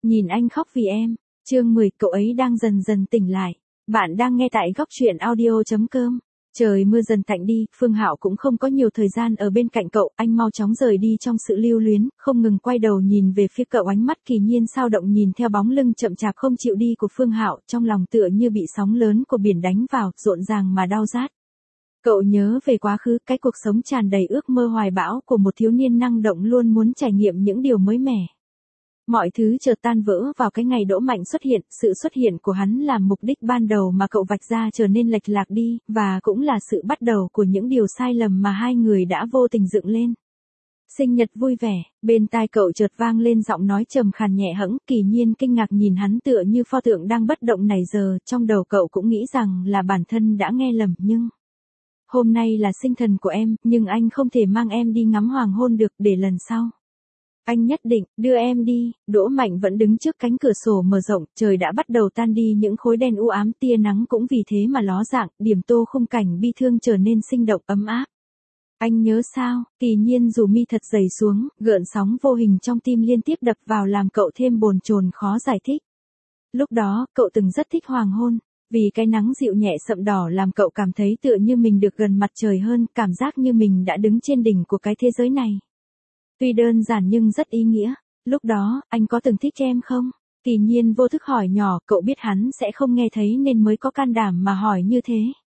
Nhìn anh khóc vì em. Chương 10, cậu ấy đang dần dần tỉnh lại. Bạn đang nghe tại góc truyện audio.com. Trời mưa dần tạnh đi, Phương Hạo cũng không có nhiều thời gian ở bên cạnh cậu, anh mau chóng rời đi trong sự lưu luyến, không ngừng quay đầu nhìn về phía cậu, ánh mắt kỳ nhiên sao động nhìn theo bóng lưng chậm chạp không chịu đi của Phương Hạo, trong lòng tựa như bị sóng lớn của biển đánh vào, rộn ràng mà đau rát. Cậu nhớ về quá khứ, cái cuộc sống tràn đầy ước mơ hoài bão của một thiếu niên năng động luôn muốn trải nghiệm những điều mới mẻ. Mọi thứ chợt tan vỡ vào cái ngày Đỗ Mạnh xuất hiện, sự xuất hiện của hắn là mục đích ban đầu mà cậu vạch ra trở nên lệch lạc đi, và cũng là sự bắt đầu của những điều sai lầm mà hai người đã vô tình dựng lên. Sinh nhật vui vẻ, bên tai cậu chợt vang lên giọng nói trầm khàn nhẹ hẫng, kỳ nhiên kinh ngạc nhìn hắn tựa như pho tượng đang bất động này giờ, trong đầu cậu cũng nghĩ rằng là bản thân đã nghe lầm nhưng... Hôm nay là sinh thần của em, nhưng anh không thể mang em đi ngắm hoàng hôn được, để lần sau. Anh nhất định, đưa em đi. Đỗ Mạnh vẫn đứng trước cánh cửa sổ mở rộng, trời đã bắt đầu tan đi những khối đen u ám, tia nắng cũng vì thế mà ló dạng, điểm tô khung cảnh bi thương trở nên sinh động ấm áp. Anh nhớ sao? Kỳ nhiên dù mi thật dày xuống, gợn sóng vô hình trong tim liên tiếp đập vào làm cậu thêm bồn chồn khó giải thích. Lúc đó, cậu từng rất thích hoàng hôn. Vì cái nắng dịu nhẹ sậm đỏ làm cậu cảm thấy tựa như mình được gần mặt trời hơn, cảm giác như mình đã đứng trên đỉnh của cái thế giới này. Tuy đơn giản nhưng rất ý nghĩa. Lúc đó, anh có từng thích em không? Kỳ nhiên vô thức hỏi nhỏ, cậu biết hắn sẽ không nghe thấy nên mới có can đảm mà hỏi như thế.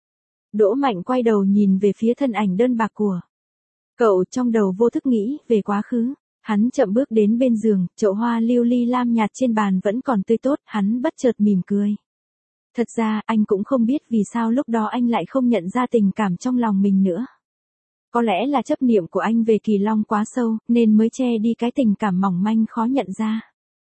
Đỗ Mạnh quay đầu nhìn về phía thân ảnh đơn bạc của cậu, trong đầu vô thức nghĩ về quá khứ. Hắn chậm bước đến bên giường, chậu hoa lưu ly lam nhạt trên bàn vẫn còn tươi tốt, hắn bất chợt mỉm cười. Thật ra, anh cũng không biết vì sao lúc đó anh lại không nhận ra tình cảm trong lòng mình nữa. Có lẽ là chấp niệm của anh về Kỳ Long quá sâu, nên mới che đi cái tình cảm mỏng manh khó nhận ra.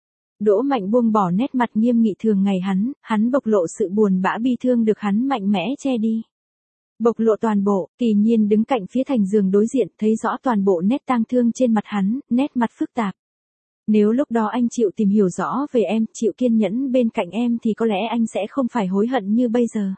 Đỗ Mạnh buông bỏ nét mặt nghiêm nghị thường ngày hắn bộc lộ sự buồn bã bi thương được hắn mạnh mẽ che đi. Bộc lộ toàn bộ, Kỳ nhiên đứng cạnh phía thành giường đối diện, thấy rõ toàn bộ nét tang thương trên mặt hắn, nét mặt phức tạp. Nếu lúc đó anh chịu tìm hiểu rõ về em, chịu kiên nhẫn bên cạnh em thì có lẽ anh sẽ không phải hối hận như bây giờ.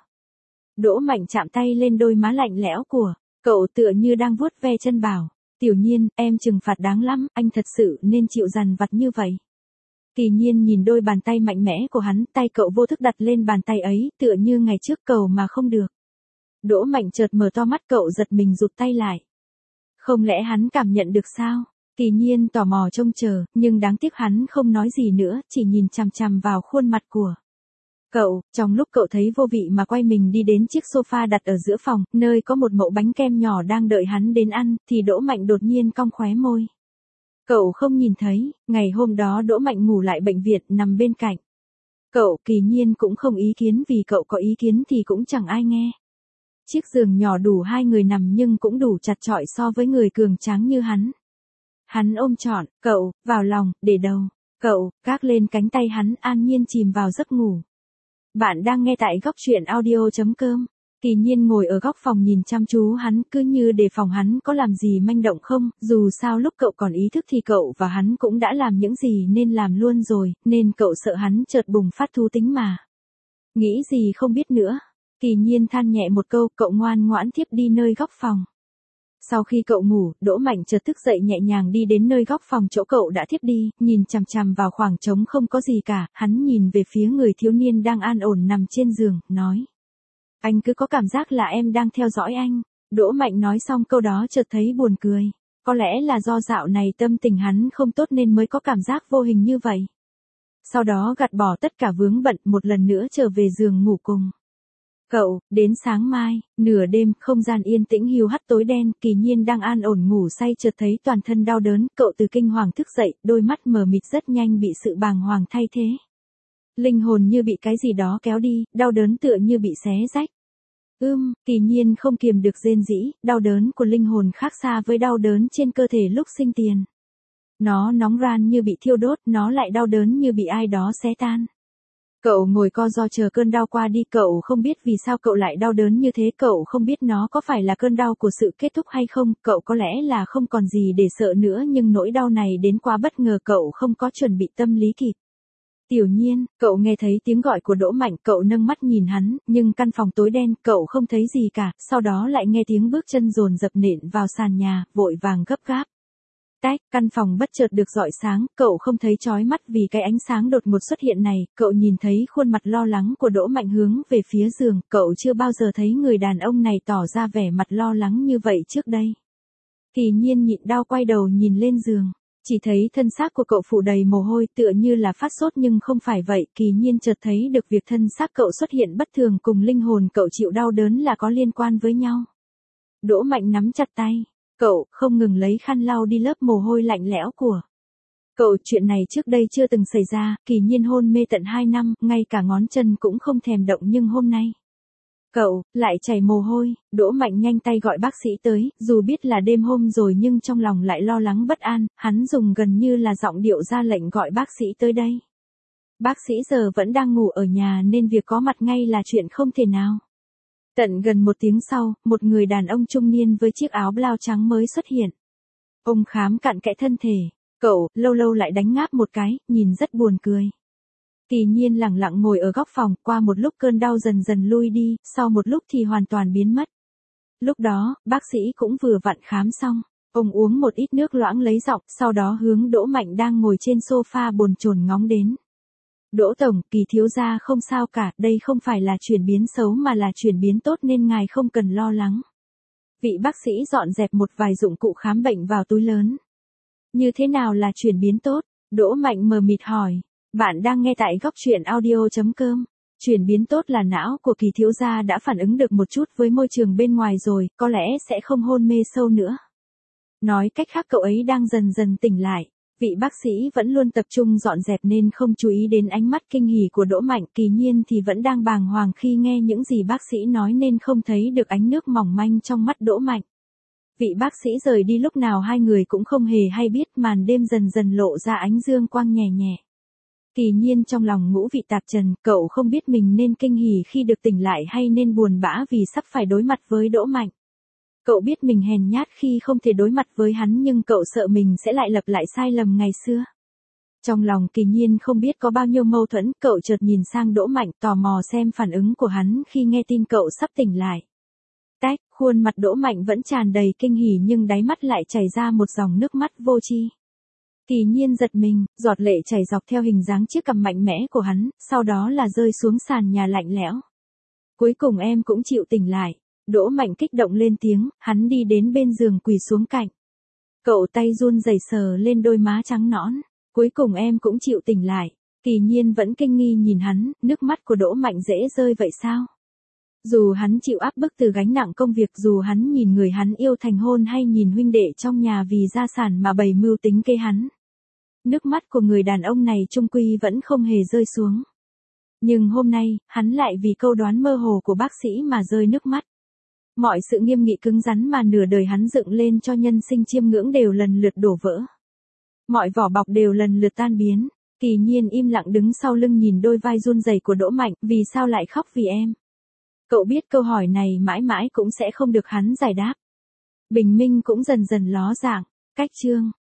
Đỗ Mạnh chạm tay lên đôi má lạnh lẽo của cậu, tựa như đang vuốt ve chân bảo. Tiểu nhiên, em trừng phạt đáng lắm, anh thật sự nên chịu dằn vặt như vậy. Kỳ nhiên nhìn đôi bàn tay mạnh mẽ của hắn, tay cậu vô thức đặt lên bàn tay ấy, tựa như ngày trước cầu mà không được. Đỗ Mạnh chợt mở to mắt, cậu giật mình rụt tay lại. Không lẽ hắn cảm nhận được sao? Kỳ nhiên tò mò trông chờ, nhưng đáng tiếc hắn không nói gì nữa, chỉ nhìn chằm chằm vào khuôn mặt của cậu. Trong lúc cậu thấy vô vị mà quay mình đi đến chiếc sofa đặt ở giữa phòng, nơi có một mẩu bánh kem nhỏ đang đợi hắn đến ăn, thì Đỗ Mạnh đột nhiên cong khóe môi. Cậu không nhìn thấy, ngày hôm đó Đỗ Mạnh ngủ lại bệnh viện nằm bên cạnh cậu, Kỳ nhiên cũng không ý kiến vì cậu có ý kiến thì cũng chẳng ai nghe. Chiếc giường nhỏ đủ hai người nằm nhưng cũng đủ chặt chọi so với người cường tráng như hắn. Hắn ôm trọn cậu vào lòng, để đầu cậu gác lên cánh tay hắn, an nhiên chìm vào giấc ngủ. Bạn đang nghe tại góc truyện audio.com. Kỳ nhiên ngồi ở góc phòng nhìn chăm chú hắn, cứ như đề phòng hắn có làm gì manh động không, dù sao lúc cậu còn ý thức thì cậu và hắn cũng đã làm những gì nên làm luôn rồi, nên cậu sợ hắn chợt bùng phát thú tính mà. Nghĩ gì không biết nữa. Kỳ nhiên than nhẹ một câu, cậu ngoan ngoãn thiếp đi nơi góc phòng. Sau khi cậu ngủ, Đỗ Mạnh chợt thức dậy nhẹ nhàng đi đến nơi góc phòng chỗ cậu đã thiếp đi, nhìn chằm chằm vào khoảng trống không có gì cả, hắn nhìn về phía người thiếu niên đang an ổn nằm trên giường, nói. Anh cứ có cảm giác là em đang theo dõi anh. Đỗ Mạnh nói xong câu đó chợt thấy buồn cười. Có lẽ là do dạo này tâm tình hắn không tốt nên mới có cảm giác vô hình như vậy. Sau đó gạt bỏ tất cả vướng bận, một lần nữa trở về giường ngủ cùng cậu. Đến sáng mai, nửa đêm, không gian yên tĩnh hiu hắt tối đen, Kỳ nhiên đang an ổn ngủ say chợt thấy toàn thân đau đớn, cậu từ kinh hoàng thức dậy, đôi mắt mờ mịt rất nhanh bị sự bàng hoàng thay thế. Linh hồn như bị cái gì đó kéo đi, đau đớn tựa như bị xé rách. Kỳ nhiên không kiềm được rên rỉ, đau đớn của linh hồn khác xa với đau đớn trên cơ thể lúc sinh tiền. Nó nóng ran như bị thiêu đốt, nó lại đau đớn như bị ai đó xé tan. Cậu ngồi co ro chờ cơn đau qua đi, cậu không biết vì sao cậu lại đau đớn như thế, cậu không biết nó có phải là cơn đau của sự kết thúc hay không, cậu có lẽ là không còn gì để sợ nữa nhưng nỗi đau này đến quá bất ngờ, cậu không có chuẩn bị tâm lý kịp. Tiểu nhiên, cậu nghe thấy tiếng gọi của Đỗ Mạnh, cậu nâng mắt nhìn hắn, nhưng căn phòng tối đen, cậu không thấy gì cả, sau đó lại nghe tiếng bước chân dồn dập nện vào sàn nhà, vội vàng gấp gáp. Tách, căn phòng bất chợt được rọi sáng, cậu không thấy chói mắt vì cái ánh sáng đột ngột xuất hiện này, cậu nhìn thấy khuôn mặt lo lắng của Đỗ Mạnh hướng về phía giường, cậu chưa bao giờ thấy người đàn ông này tỏ ra vẻ mặt lo lắng như vậy trước đây. Kỳ Nhiên nhịn đau quay đầu nhìn lên giường, chỉ thấy thân xác của cậu phủ đầy mồ hôi tựa như là phát sốt nhưng không phải vậy, Kỳ Nhiên chợt thấy được việc thân xác cậu xuất hiện bất thường cùng linh hồn cậu chịu đau đớn là có liên quan với nhau. Đỗ Mạnh nắm chặt tay. Cậu không ngừng lấy khăn lau đi lớp mồ hôi lạnh lẽo của cậu. Chuyện này trước đây chưa từng xảy ra, Kỳ Nhiên hôn mê tận 2 năm, ngay cả ngón chân cũng không thèm động nhưng hôm nay cậu lại chảy mồ hôi. Đỗ Mạnh nhanh tay gọi bác sĩ tới, dù biết là đêm hôm rồi nhưng trong lòng lại lo lắng bất an, hắn dùng gần như là giọng điệu ra lệnh gọi bác sĩ tới đây. Bác sĩ giờ vẫn đang ngủ ở nhà nên việc có mặt ngay là chuyện không thể nào. Tận gần 1 tiếng sau, một người đàn ông trung niên với chiếc áo blau trắng mới xuất hiện. Ông khám cặn kẽ thân thể, cậu, lâu lâu lại đánh ngáp một cái, nhìn rất buồn cười. Kỳ Nhiên lặng lặng ngồi ở góc phòng, qua một lúc cơn đau dần dần lui đi, sau một lúc thì hoàn toàn biến mất. Lúc đó, bác sĩ cũng vừa vặn khám xong, ông uống một ít nước loãng lấy giọng, sau đó hướng Đỗ Mạnh đang ngồi trên sofa bồn chồn ngóng đến. Đỗ Tổng, Kỳ thiếu gia không sao cả, đây không phải là chuyển biến xấu mà là chuyển biến tốt nên ngài không cần lo lắng. Vị bác sĩ dọn dẹp một vài dụng cụ khám bệnh vào túi lớn. Như thế nào là chuyển biến tốt? Đỗ Mạnh mờ mịt hỏi. Bạn đang nghe tại góc truyện audio.com. Chuyển biến tốt là não của Kỳ thiếu gia đã phản ứng được một chút với môi trường bên ngoài rồi, có lẽ sẽ không hôn mê sâu nữa. Nói cách khác cậu ấy đang dần dần tỉnh lại. Vị bác sĩ vẫn luôn tập trung dọn dẹp nên không chú ý đến ánh mắt kinh hỉ của Đỗ Mạnh. Kỳ Nhiên thì vẫn đang bàng hoàng khi nghe những gì bác sĩ nói nên không thấy được ánh nước mỏng manh trong mắt Đỗ Mạnh. Vị bác sĩ rời đi lúc nào hai người cũng không hề hay biết, màn đêm dần dần lộ ra ánh dương quang nhẹ nhẹ. Kỳ Nhiên trong lòng ngũ vị tạp trần, cậu không biết mình nên kinh hỉ khi được tỉnh lại hay nên buồn bã vì sắp phải đối mặt với Đỗ Mạnh. Cậu biết mình hèn nhát khi không thể đối mặt với hắn nhưng cậu sợ mình sẽ lại lặp lại sai lầm ngày xưa. Trong lòng Kỳ Nhiên không biết có bao nhiêu mâu thuẫn, cậu chợt nhìn sang Đỗ Mạnh tò mò xem phản ứng của hắn khi nghe tin cậu sắp tỉnh lại. Tách, khuôn mặt Đỗ Mạnh vẫn tràn đầy kinh hỉ nhưng đáy mắt lại chảy ra một dòng nước mắt vô tri. Kỳ Nhiên giật mình, giọt lệ chảy dọc theo hình dáng chiếc cằm mạnh mẽ của hắn, sau đó là rơi xuống sàn nhà lạnh lẽo. Cuối cùng em cũng chịu tỉnh lại. Đỗ Mạnh kích động lên tiếng, hắn đi đến bên giường quỳ xuống cạnh. Cậu tay run rẩy sờ lên đôi má trắng nõn. Cuối cùng em cũng chịu tỉnh lại. Kỳ Nhiên vẫn kinh nghi nhìn hắn, nước mắt của Đỗ Mạnh dễ rơi vậy sao? Dù hắn chịu áp bức từ gánh nặng công việc, dù hắn nhìn người hắn yêu thành hôn hay nhìn huynh đệ trong nhà vì gia sản mà bày mưu tính kế hắn. Nước mắt của người đàn ông này chung quy vẫn không hề rơi xuống. Nhưng hôm nay, hắn lại vì câu đoán mơ hồ của bác sĩ mà rơi nước mắt. Mọi sự nghiêm nghị cứng rắn mà nửa đời hắn dựng lên cho nhân sinh chiêm ngưỡng đều lần lượt đổ vỡ. Mọi vỏ bọc đều lần lượt tan biến. Kỳ Nhiên im lặng đứng sau lưng nhìn đôi vai run rẩy của Đỗ Mạnh, vì sao lại khóc vì em? Cậu biết câu hỏi này mãi mãi cũng sẽ không được hắn giải đáp. Bình minh cũng dần dần ló dạng. Cách chương